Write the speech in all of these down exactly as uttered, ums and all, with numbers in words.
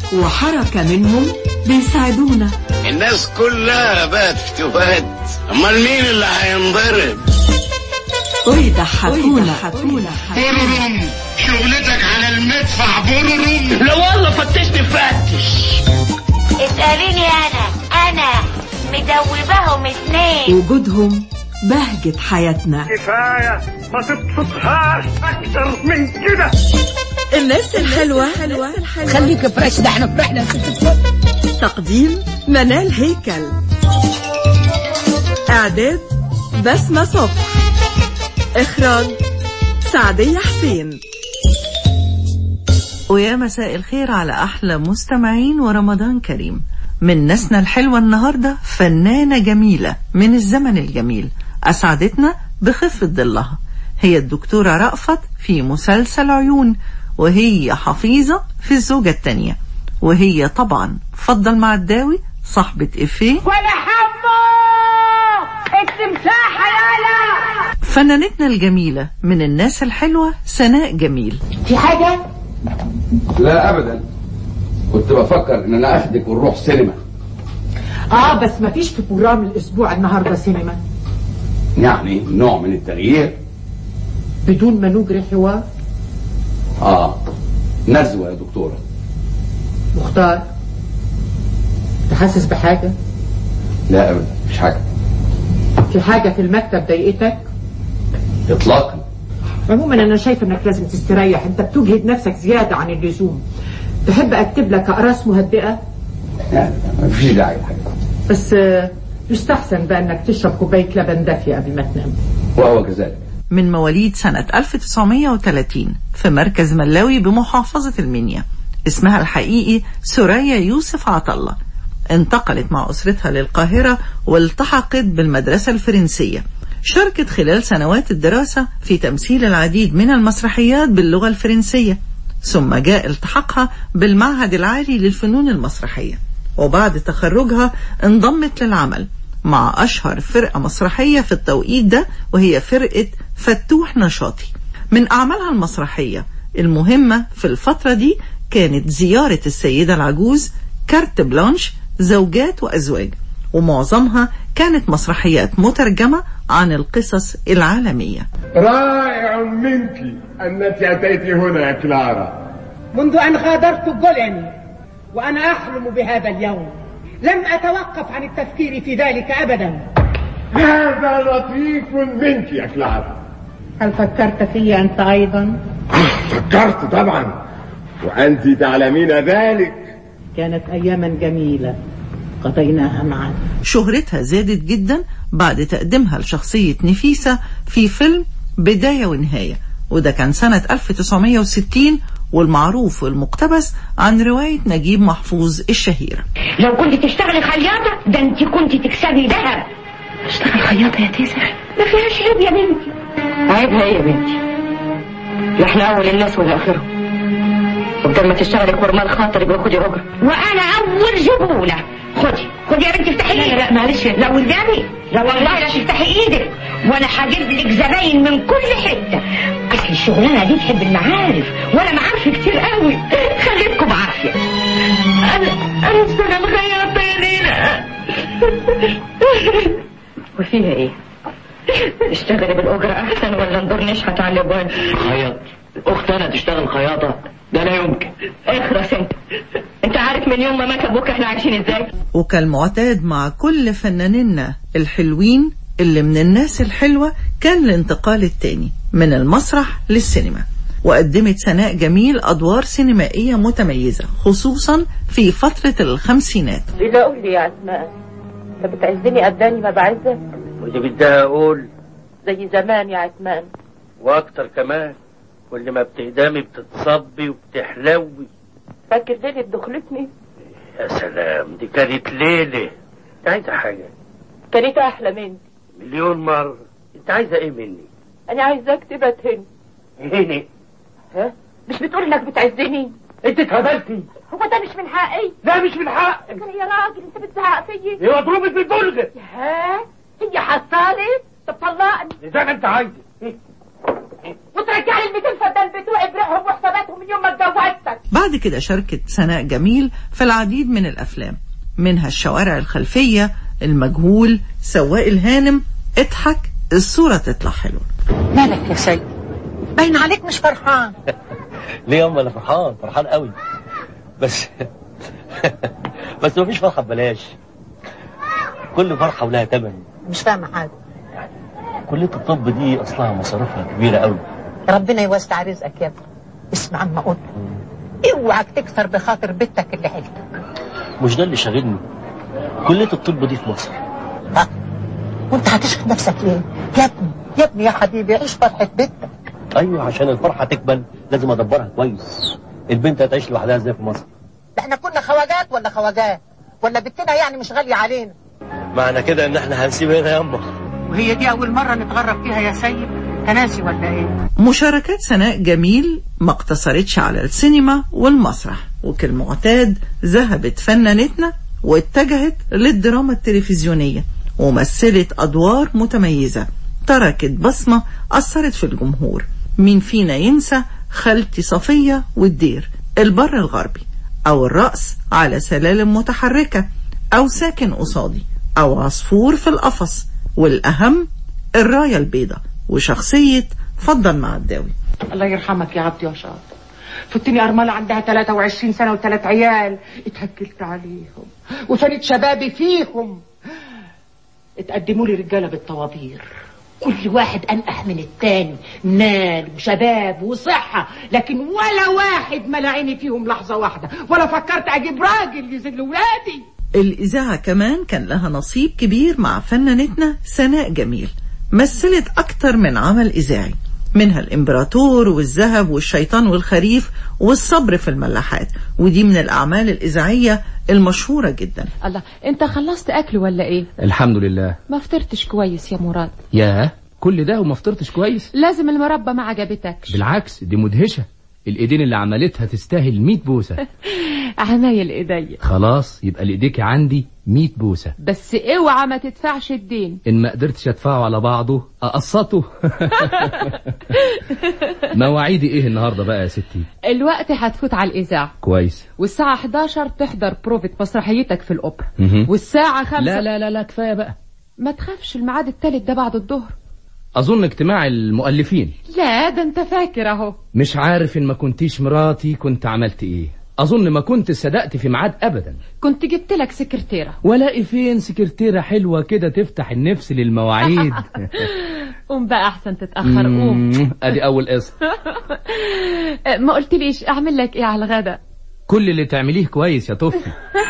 وحركة منهم بيساعدونا. الناس كلها بقت فتوات، امال مين اللي هينضرب؟ ويضحكونا. بررم شغلتك على المدفع بررم. لا والله فتشني فتش. اسأليني انا انا مدوبهم اتنين. وجودهم بهجة حياتنا. كفاية ما تبسطهاش اكتر من كده. الناس الحلوة خليك فريش، ده احنا فرحنا. تقديم منال هيكل، اعداد بسمة صبح، اخراج سعدية حسين. ويا مساء الخير على احلى مستمعين ورمضان كريم. من ناسنا الحلوة النهاردة فنانة جميلة من الزمن الجميل اسعدتنا بخفة ظلها، هي الدكتورة رأفت في مسلسل عيون، وهي حفيظة في الزوجة التانية، وهي طبعا فضل معداوي صاحبة إفيه ولا حمو التمساح يالا. فنانتنا الجميلة من الناس الحلوة سناء جميل. في حاجة؟ لا أبدا، كنت بفكر إن أنا أخدك ونروح سينما. آه بس ما فيش في بروجرام الأسبوع النهاردة سينما، يعني نوع من التغيير بدون ما نجري حوار. آه نزوة يا دكتورة. مختار، تحسس بحاجة؟ لا أبدا، مش حاجة. في حاجة في المكتب ضايقتك؟ إطلاقا. عموما أنا شايفة إنك لازم تستريح، أنت بتجهد نفسك زيادة عن اللزوم. تحب أكتب لك أقراص مهدئة؟ لا ما فيش داعي لحاجة، بس يستحسن بقى إنك تشرب كوباية لبن دافية قبل ما تنام. وهو كذلك. من مواليد سنة ألف وتسعمائة وثلاثين في مركز ملاوي بمحافظة المنيا، اسمها الحقيقي سوريا يوسف عطلة. انتقلت مع أسرتها للقاهرة والتحقت بالمدرسة الفرنسية. شاركت خلال سنوات الدراسة في تمثيل العديد من المسرحيات باللغة الفرنسية، ثم جاء التحاقها بالمعهد العالي للفنون المسرحية، وبعد تخرجها انضمت للعمل مع أشهر فرقة مسرحية في التوقيت ده، وهي فرقة فتوح نشاطي. من أعمالها المسرحية المهمة في الفترة دي كانت زيارة السيدة العجوز، كارت بلانش، زوجات وأزواج، ومعظمها كانت مسرحيات مترجمة عن القصص العالمية. رائع منك أنك أتيت هنا يا كلارا. منذ أن غادرت جولن وأنا أحلم بهذا اليوم، لم أتوقف عن التفكير في ذلك أبدا. هذا لطيف منك يا كلارا. هل فكرت في أنت أيضا؟ فكرت طبعا، وأنت تعلمين ذلك. كانت أياما جميلة قضيناها معا. شهرتها زادت جدا بعد تقديمها لشخصية نفيسة في فيلم بداية ونهاية، وده كان سنة ألف وتسعمائة وستين، والمعروف والمقتبس عن رواية نجيب محفوظ الشهيرة. لو كنت تشتغلي خياطة ده انت كنت تكسبي ذهب. اشتغل خياطة يا تيسر؟ ما فيهاش عيب يا بنتي. عيبها ايه يا بنتي؟ احنا اول الناس والاخرهم، وبدل ما تشتغلي كورمان خاطر يبقى خدي اجر. وانا اول زبونة. خدي خدي يا بنتي افتحي ايدك. لا لا معلش، لا والنبي لا والله لا تفتحي ايدك، وانا هجيب لك زباين من كل حته. اصل الشغلانه دي تحب المعارف، وانا معارفي كتير قوي. خليكم بعافيه. انا انا اشتغل خياطه يا ليلى. وفيها ايه؟ اشتغلي بالاجره احسن ولا ندور نشحت على الابواب؟ خياط اخت انا تشتغل خياطه؟ ده لا يمكن. اخرس انت. انت عارف من يوم ما مات ابوك احنا عايشين ازاي؟ وكالمعتاد مع كل فنانينا الحلوين اللي من الناس الحلوة كان الانتقال التاني من المسرح للسينما، وقدمت سناء جميل أدوار سينمائية متميزة خصوصا في فترة الخمسينات. لا قول لي يا عثمان، انت بتعزني قداني ما بعزك؟ ودي بدها اقول زي زمان يا عثمان، واكتر كمان. كل ما بتقدامي بتتصبي وبتحلوي. فاكر ليلة دخلتني؟ يا سلام، دي كانت ليلة. انت عايزة حاجة؟ كانت احلى مني مليون مرة. انت عايزة ايه مني؟ انا عايزاك تبقى تهني. هني؟ ها؟ مش بتقول انك بتعزني؟ انت اتهبلتي. هو ده مش من حقي؟ لا مش من حقك يا راجل، انت بتزعق فيي. هي مضروبة بالبلغة. ها؟ هي حصالي؟ طب طلقني زي ما انت عايزة. وترجع لي ال مئتين فدان بتوعي برقهم وحساباتهم من يوم ما اتجوزتك. بعد كده شاركت سناء جميل في العديد من الأفلام، منها الشوارع الخلفية، المجهول، سواق الهانم، اضحك، الصورة تطلع حلوة. مالك يا سيد؟ باين عليك مش فرحان. ليه يا أم؟ أنا فرحان فرحان قوي، بس بس مفيش فرحة ببلاش، كل فرحة ولها تمن. مش فاهمة حاجة. كلية الطب دي أصلها مصاريفها كبيرة قوي. ربنا يوسع رزقك يا ابني. اسمع عما قلت، اوعك تكسر بخاطر بنتك اللي حيلتك. مش ده اللي شاغلني، كلية الطب دي في مصر. ها؟ وانت هتشغل نفسك ليه؟ يا ابني يا ابني يا حبيبي، عيش فرحة بنتك. ايوه، عشان الفرحة تكمل لازم ادبرها كويس. البنت هتعيش لوحدها ازاي في مصر؟ احنا كنا خواجات ولا خواجات؟ ولا بنتنا يعني مش غالية علينا؟ معنى كده ان احنا هنسيب هنا يا أمه. وهي دي اول مرة نتغرب فيها يا سيد؟ تناسي ولا ايه؟ مشاركات سناء جميل ما اقتصرتش على السينما والمسرح، وكالمعتاد ذهبت فنانتنا واتجهت للدراما التلفزيونية ومثلت أدوار متميزة تركت بصمة أثرت في الجمهور. مين فينا ينسى خالتي صفية والدير، البر الغربي، أو الرأس على سلالم متحركة، أو ساكن قصادي، أو عصفور في القفص، والأهم الراية البيضاء وشخصية فضل معداوي. الله يرحمك يا عبدي يا شاطر. فتني أرملة عندها ثلاثة وعشرين سنة وثلاث عيال، اتهكلت عليهم وفنت شبابي فيهم. اتقدموا لي رجالة بالطوابير، كل واحد أنقح من التاني، مال وشباب وصحة، لكن ولا واحد ملعيني فيهم لحظة واحدة، ولا فكرت أجيب راجل يذل ولادي. الإذاعة كمان كان لها نصيب كبير مع فنانتنا سناء جميل، مثلت أكتر من عمل إذاعي، منها الإمبراطور والذهب والشيطان والخريف والصبر في الملاحات، ودي من الأعمال الإذاعية المشهورة جدا. الله، انت خلصت أكل ولا إيه؟ الحمد لله. ما فطرتش كويس يا مراد. ياه، كل ده وما فطرتش كويس؟ لازم المربى ما عجبتكش. بالعكس، دي مدهشة، الإيدين اللي عملتها تستاهل مية بوسة. عمايل إيديا. خلاص، يبقى لإيديك عندي مية بوسة، بس اوعى ما تدفعش الدين. إن ما قدرتش أدفعه على بعضه أقسطه. مواعيدي إيه النهاردة بقى يا ستي؟ الوقت هتفوت على الإذاعة. كويس. والساعة حداشر تحضر بروفة مسرحيتك في الأوبرا. والساعة خمسة. لا لا لا لا كفاية بقى. ما تخافش، الميعاد التالت ده بعد الظهر. أظن اجتماع المؤلفين. لا، ده انت فاكر اهو. مش عارف إن ما كنتيش مراتي كنت عملت إيه. أظن ما كنت صدقت في ميعاد أبدا. كنت جبت لك سكرتيرة. ولاقي فين سكرتيرة حلوة كده تفتح النفس للمواعيد. قوم بقى أحسن تتأخر، قوم. أدي أول قصة. ما قلت ليش أعمل لك إيه على الغداء؟ كل اللي تعمليه كويس يا طفل.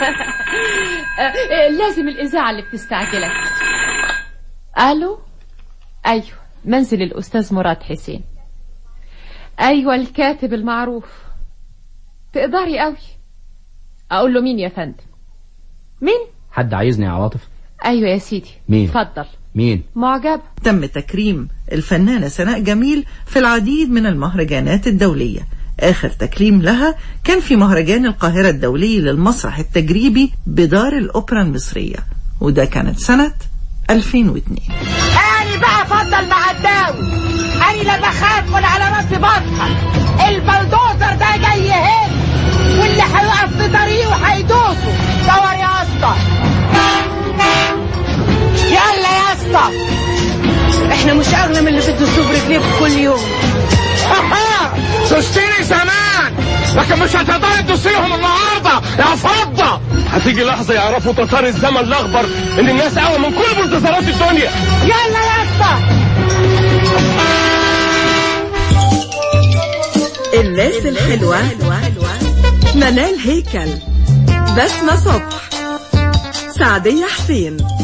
لازم الإذاعة اللي بتستعجلك. ألو. أيوة، منزل الأستاذ مراد حسين. أيوة، الكاتب المعروف. تقدري قوي. أقول له مين يا فندم؟ مين؟ حد عايزني يا عواطف؟ أيوة يا سيدي. مين؟ اتفضل. مين؟ معجب. تم تكريم الفنانة سناء جميل في العديد من المهرجانات الدولية. آخر تكريم لها كان في مهرجان القاهرة الدولي للمسرح التجريبي بدار الأوبرا المصرية، وده كانت سنة ألفين واثنين. أنا بقى فضل معداوي، أنا لا بخاف ولا على راسي بطحن. البلدوزر ده جاي هنا، واللي هيقف في طريقه هيدوسه. دور يا اسطى، يلا يا اسطى. احنا مش اغنى من اللي بتدوسوه برجليكم كل يوم. دوستيني زمان، لكن مش هتقدري تدوسيهم النهارده يا فضه. هتيجي لحظه يعرفوا تتار الزمن الاخضر ان الناس اقوى من كل بلدوزرات الدنيا. يلا يا اسطى. الناس الحلوة منال هيكل، بسمة صبح، سعدية حسين.